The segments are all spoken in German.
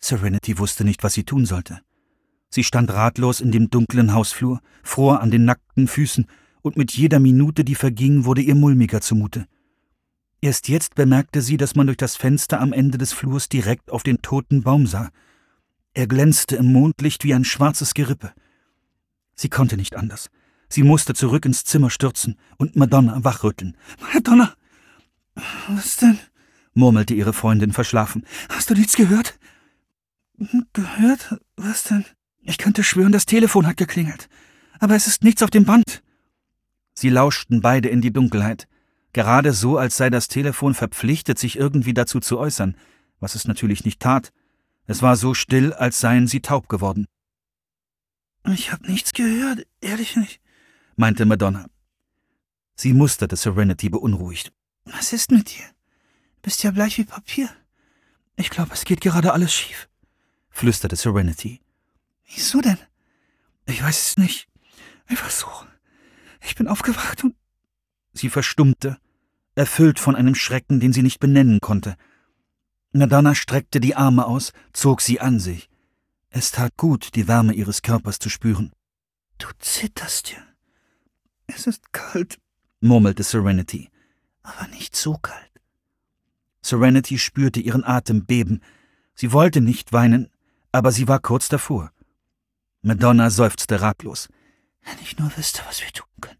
Serenity wusste nicht, was sie tun sollte. Sie stand ratlos in dem dunklen Hausflur, fror an den nackten Füßen, und mit jeder Minute, die verging, wurde ihr mulmiger zumute. Erst jetzt bemerkte sie, dass man durch das Fenster am Ende des Flurs direkt auf den toten Baum sah. Er glänzte im Mondlicht wie ein schwarzes Gerippe. Sie konnte nicht anders. Sie musste zurück ins Zimmer stürzen und Madonna wachrütteln. »Madonna! Was denn?« murmelte ihre Freundin verschlafen. »Hast du nichts gehört?« »Gehört? Was denn?« »Ich könnte schwören, das Telefon hat geklingelt. Aber es ist nichts auf dem Band.« Sie lauschten beide in die Dunkelheit. Gerade so, als sei das Telefon verpflichtet, sich irgendwie dazu zu äußern, was es natürlich nicht tat. Es war so still, als seien sie taub geworden. »Ich habe nichts gehört, ehrlich nicht«, meinte Madonna. Sie musterte Serenity beunruhigt. »Was ist mit dir? Bist ja bleich wie Papier. Ich glaube, es geht gerade alles schief«, flüsterte Serenity. »Wieso denn?« »Ich weiß es nicht. Einfach so. Ich bin aufgewacht und...« Sie verstummte, erfüllt von einem Schrecken, den sie nicht benennen konnte. Madonna streckte die Arme aus, zog sie an sich. Es tat gut, die Wärme ihres Körpers zu spüren. »Du zitterst ja. Es ist kalt«, murmelte Serenity. »Aber nicht so kalt.« Serenity spürte ihren Atem beben. Sie wollte nicht weinen, aber sie war kurz davor. Madonna seufzte ratlos. »Wenn ich nur wüsste, was wir tun könnten.«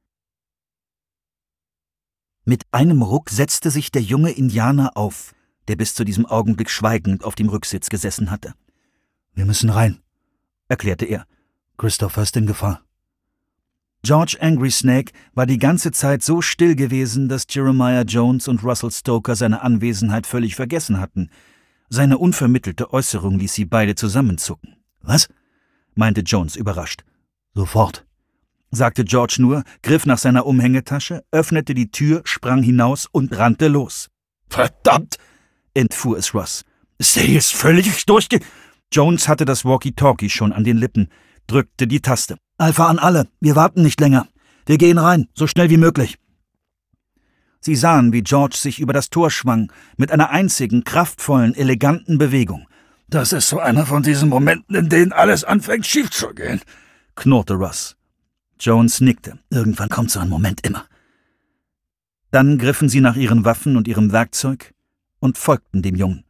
Mit einem Ruck setzte sich der junge Indianer auf, der bis zu diesem Augenblick schweigend auf dem Rücksitz gesessen hatte. »Wir müssen rein«, erklärte er. »Christopher ist in Gefahr.« George Angry Snake war die ganze Zeit so still gewesen, dass Jeremiah Jones und Russell Stoker seine Anwesenheit völlig vergessen hatten. Seine unvermittelte Äußerung ließ sie beide zusammenzucken. »Was?« meinte Jones überrascht. »Sofort«, sagte George nur, griff nach seiner Umhängetasche, öffnete die Tür, sprang hinaus und rannte los. »Verdammt«, entfuhr es Russ. »Sadie ist völlig durchge...« Jones hatte das Walkie-Talkie schon an den Lippen, drückte die Taste. »Alpha an alle, wir warten nicht länger. Wir gehen rein, so schnell wie möglich.« Sie sahen, wie George sich über das Tor schwang, mit einer einzigen, kraftvollen, eleganten Bewegung. »Das ist so einer von diesen Momenten, in denen alles anfängt schief zu gehen«, knurrte Russ. Jones nickte. »Irgendwann kommt so ein Moment immer.« Dann griffen sie nach ihren Waffen und ihrem Werkzeug und folgten dem Jungen.